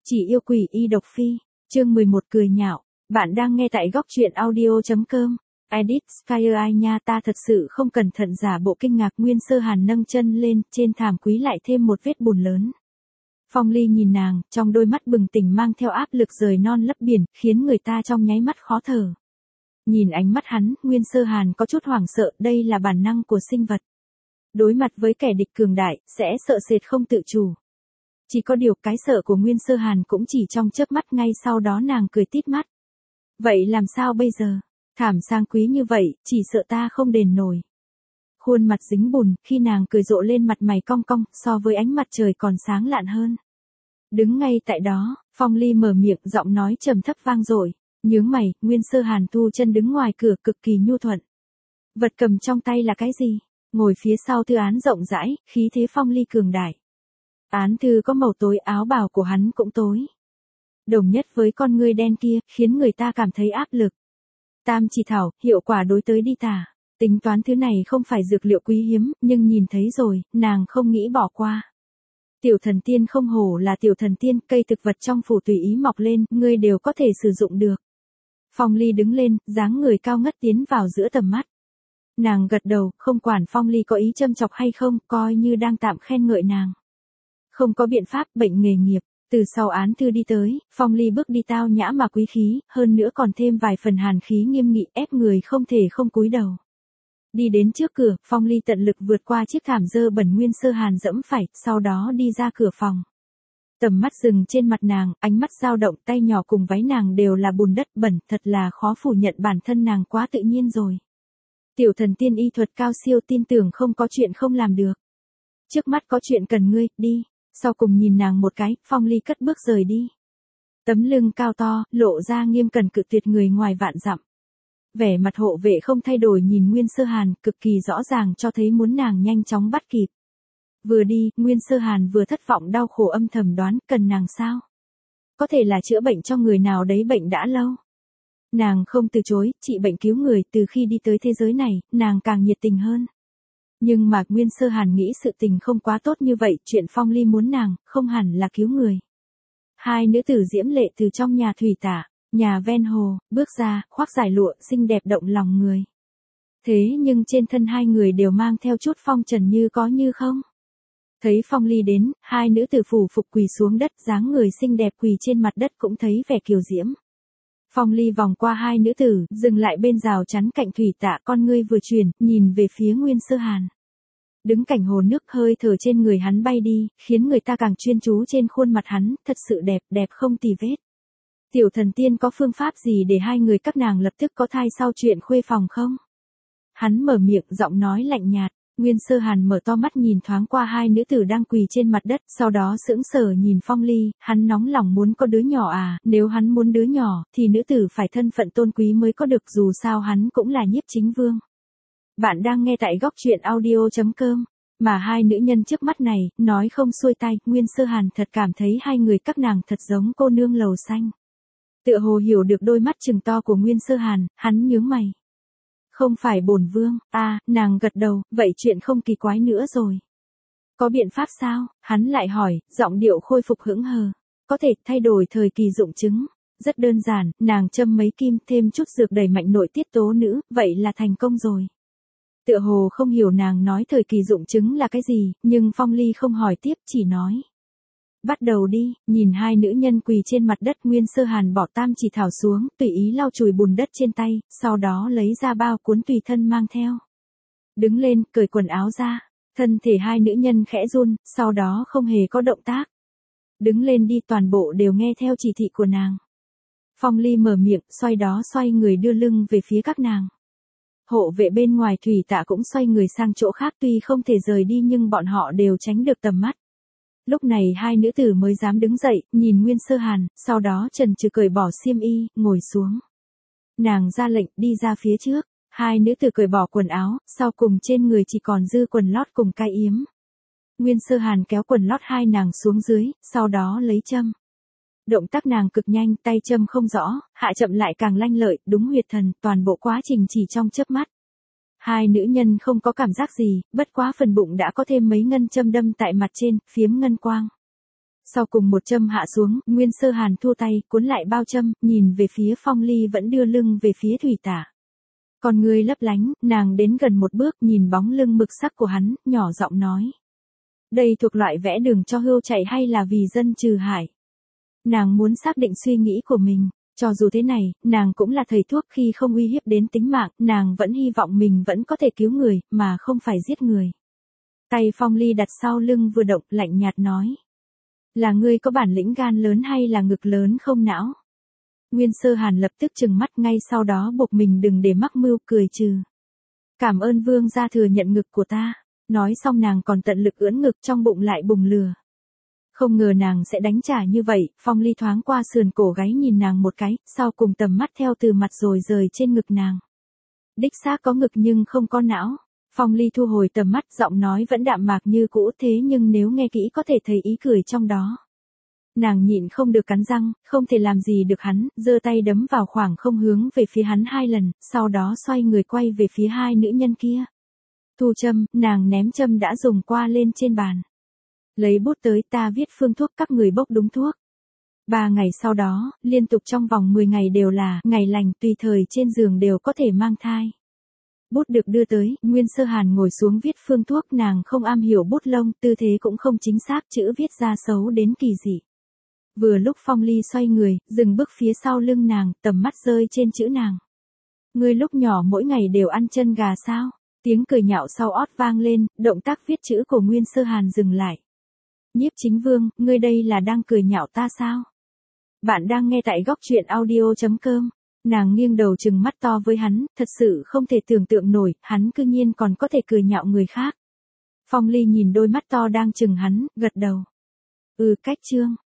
Chỉ yêu quỷ y độc phi, chương 11 cười nhạo, bạn đang nghe tại góc truyện audio.com. Edit Skyeye nha, ta thật sự không cẩn thận giả bộ kinh ngạc. Nguyên Sơ Hàn nâng chân lên, trên thảm quý lại thêm một vết bùn lớn. Phong Ly nhìn nàng, trong đôi mắt bừng tỉnh mang theo áp lực rời non lấp biển, khiến người ta trong nháy mắt khó thở. Nhìn ánh mắt hắn, Nguyên Sơ Hàn có chút hoảng sợ, đây là bản năng của sinh vật. Đối mặt với kẻ địch cường đại, sẽ sợ sệt không tự chủ. Chỉ có điều cái sợ của Nguyên Sơ Hàn cũng chỉ trong chớp mắt, ngay sau đó nàng cười tít mắt. Vậy làm sao bây giờ? Thảm sang quý như vậy, chỉ sợ ta không đền nổi. Khuôn mặt dính bùn, khi nàng cười rộ lên mặt mày cong cong, so với ánh mặt trời còn sáng lạn hơn. Đứng ngay tại đó, Phong Ly mở miệng, giọng nói trầm thấp vang dội. Nhướng mày, Nguyên Sơ Hàn thu chân đứng ngoài cửa, cực kỳ nhu thuận. Vật cầm trong tay là cái gì? Ngồi phía sau thư án rộng rãi, khí thế Phong Ly cường đại. Án thư có màu tối, áo bào của hắn cũng tối. Đồng nhất với con ngươi đen kia, khiến người ta cảm thấy áp lực. Tam chỉ thảo, hiệu quả đối tới đi tả. Tính toán thứ này không phải dược liệu quý hiếm, nhưng nhìn thấy rồi, nàng không nghĩ bỏ qua. Tiểu thần tiên không hổ là tiểu thần tiên, cây thực vật trong phủ tùy ý mọc lên, ngươi đều có thể sử dụng được. Phong Ly đứng lên, dáng người cao ngất tiến vào giữa tầm mắt. Nàng gật đầu, không quản Phong Ly có ý châm chọc hay không, coi như đang tạm khen ngợi nàng. Không có biện pháp, bệnh nghề nghiệp. Từ sau án thư đi tới, Phong Ly bước đi tao nhã mà quý khí, hơn nữa còn thêm vài phần hàn khí nghiêm nghị, ép người không thể không cúi đầu. Đi đến trước cửa, Phong Ly tận lực vượt qua chiếc thảm dơ bẩn Nguyên Sơ Hàn dẫm phải, sau đó đi ra cửa phòng. Tầm mắt dừng trên mặt nàng, ánh mắt dao động, tay nhỏ cùng váy nàng đều là bùn đất bẩn, thật là khó phủ nhận bản thân nàng quá tự nhiên rồi. Tiểu thần tiên y thuật cao siêu, tin tưởng không có chuyện không làm được. Trước mắt có chuyện cần ngươi, đi. Sau cùng nhìn nàng một cái, Phong Ly cất bước rời đi. Tấm lưng cao to, lộ ra nghiêm cẩn cự tuyệt người ngoài vạn dặm. Vẻ mặt hộ vệ không thay đổi nhìn Nguyên Sơ Hàn, cực kỳ rõ ràng cho thấy muốn nàng nhanh chóng bắt kịp. Vừa đi, Nguyên Sơ Hàn vừa thất vọng đau khổ âm thầm đoán, cần nàng sao? Có thể là chữa bệnh cho người nào đấy, bệnh đã lâu. Nàng không từ chối, trị bệnh cứu người, từ khi đi tới thế giới này, nàng càng nhiệt tình hơn. Nhưng mà Nguyên Sơ Hàn nghĩ sự tình không quá tốt như vậy, chuyện Phong Ly muốn nàng, không hẳn là cứu người. Hai nữ tử diễm lệ từ trong nhà thủy tả, nhà ven hồ, bước ra, khoác giải lụa, xinh đẹp động lòng người. Thế nhưng trên thân hai người đều mang theo chút phong trần như có như không. Thấy Phong Ly đến, hai nữ tử phủ phục quỳ xuống đất, dáng người xinh đẹp quỳ trên mặt đất cũng thấy vẻ kiều diễm. Phong Ly vòng qua hai nữ tử, dừng lại bên rào chắn cạnh thủy tạ, con ngươi vừa chuyển, nhìn về phía Nguyên Sơ Hàn. Đứng cạnh hồ nước, hơi thở trên người hắn bay đi, khiến người ta càng chuyên chú trên khuôn mặt hắn, thật sự đẹp, đẹp không tì vết. Tiểu thần tiên có phương pháp gì để hai người các nàng lập tức có thai sau chuyện khuê phòng không? Hắn mở miệng, giọng nói lạnh nhạt. Nguyên Sơ Hàn mở to mắt nhìn thoáng qua hai nữ tử đang quỳ trên mặt đất, sau đó sững sờ nhìn Phong Ly, hắn nóng lòng muốn có đứa nhỏ à, nếu hắn muốn đứa nhỏ, thì nữ tử phải thân phận tôn quý mới có được, dù sao hắn cũng là nhiếp chính vương. Bạn đang nghe tại góc truyện audio.com, mà hai nữ nhân trước mắt này, nói không xuôi tay, Nguyên Sơ Hàn thật cảm thấy hai người các nàng thật giống cô nương lầu xanh. Tựa hồ hiểu được đôi mắt trừng to của Nguyên Sơ Hàn, hắn nhướng mày. Không phải bổn vương, nàng gật đầu, vậy chuyện không kỳ quái nữa rồi. Có biện pháp sao? Hắn lại hỏi, giọng điệu khôi phục hững hờ. Có thể thay đổi thời kỳ dụng trứng. Rất đơn giản, nàng châm mấy kim, thêm chút dược đẩy mạnh nội tiết tố nữ, vậy là thành công rồi. Tựa hồ không hiểu nàng nói thời kỳ dụng trứng là cái gì, nhưng Phong Ly không hỏi tiếp, chỉ nói. Bắt đầu đi, nhìn hai nữ nhân quỳ trên mặt đất, Nguyên Sơ Hàn bỏ tam chỉ thảo xuống, tùy ý lau chùi bùn đất trên tay, sau đó lấy ra bao cuốn tùy thân mang theo. Đứng lên, cởi quần áo ra, thân thể hai nữ nhân khẽ run, sau đó không hề có động tác. Đứng lên đi, toàn bộ đều nghe theo chỉ thị của nàng. Phong Ly mở miệng, xoay người đưa lưng về phía các nàng. Hộ vệ bên ngoài thủy tạ cũng xoay người sang chỗ khác, tuy không thể rời đi nhưng bọn họ đều tránh được tầm mắt. Lúc này hai nữ tử mới dám đứng dậy, nhìn Nguyên Sơ Hàn, sau đó chần chừ cởi bỏ xiêm y, ngồi xuống. Nàng ra lệnh, đi ra phía trước, hai nữ tử cởi bỏ quần áo, sau cùng trên người chỉ còn dư quần lót cùng cái yếm. Nguyên Sơ Hàn kéo quần lót hai nàng xuống dưới, sau đó lấy châm. Động tác nàng cực nhanh, tay châm không rõ, hạ chậm lại càng lanh lợi, đúng huyệt thần, toàn bộ quá trình chỉ trong chớp mắt. Hai nữ nhân không có cảm giác gì, bất quá phần bụng đã có thêm mấy ngân châm đâm tại mặt trên, phiếm ngân quang. Sau cùng một châm hạ xuống, Nguyên Sơ Hàn thua tay, cuốn lại bao châm, nhìn về phía Phong Ly vẫn đưa lưng về phía Thủy Tả. Con ngươi lấp lánh, nàng đến gần một bước nhìn bóng lưng mực sắc của hắn, nhỏ giọng nói. Đây thuộc loại vẽ đường cho hươu chạy hay là vì dân trừ hại? Nàng muốn xác định suy nghĩ của mình. Cho dù thế này, nàng cũng là thầy thuốc, khi không uy hiếp đến tính mạng, nàng vẫn hy vọng mình vẫn có thể cứu người, mà không phải giết người. Tay Phong Ly đặt sau lưng vừa động, lạnh nhạt nói. Là ngươi có bản lĩnh gan lớn hay là ngực lớn không não? Nguyên Sơ Hàn lập tức trừng mắt, ngay sau đó buộc mình đừng để mắc mưu, cười trừ. Cảm ơn vương gia thừa nhận ngực của ta. Nói xong nàng còn tận lực ưỡn ngực, trong bụng lại bùng lửa. Không ngờ nàng sẽ đánh trả như vậy, Phong Ly thoáng qua sườn cổ gáy nhìn nàng một cái, sau cùng tầm mắt theo từ mặt rồi rời trên ngực nàng. Đích xác có ngực nhưng không có não. Phong Ly thu hồi tầm mắt, giọng nói vẫn đạm mạc như cũ, thế nhưng nếu nghe kỹ có thể thấy ý cười trong đó. Nàng nhịn không được cắn răng, không thể làm gì được hắn, giơ tay đấm vào khoảng không hướng về phía hắn 2 lần, sau đó xoay người quay về phía 2 nữ nhân kia. Thu châm, nàng ném châm đã dùng qua lên trên bàn. Lấy bút tới, ta viết phương thuốc, các người bốc đúng thuốc. 3 ngày sau đó, liên tục trong vòng 10 ngày đều là ngày lành, tùy thời trên giường đều có thể mang thai. Bút được đưa tới, Nguyên Sơ Hàn ngồi xuống viết phương thuốc, nàng không am hiểu bút lông, tư thế cũng không chính xác, chữ viết ra xấu đến kỳ dị. Vừa lúc Phong Ly xoay người, dừng bước phía sau lưng nàng, tầm mắt rơi trên chữ nàng. Ngươi lúc nhỏ mỗi ngày đều ăn chân gà sao? Tiếng cười nhạo sau ót vang lên, động tác viết chữ của Nguyên Sơ Hàn dừng lại. Nhiếp Chính Vương, ngươi đây là đang cười nhạo ta sao? Bạn đang nghe tại góc truyện audio.com. Nàng nghiêng đầu trừng mắt to với hắn, thật sự không thể tưởng tượng nổi, hắn cư nhiên còn có thể cười nhạo người khác. Phong Ly nhìn đôi mắt to đang trừng hắn, gật đầu. Cách chương.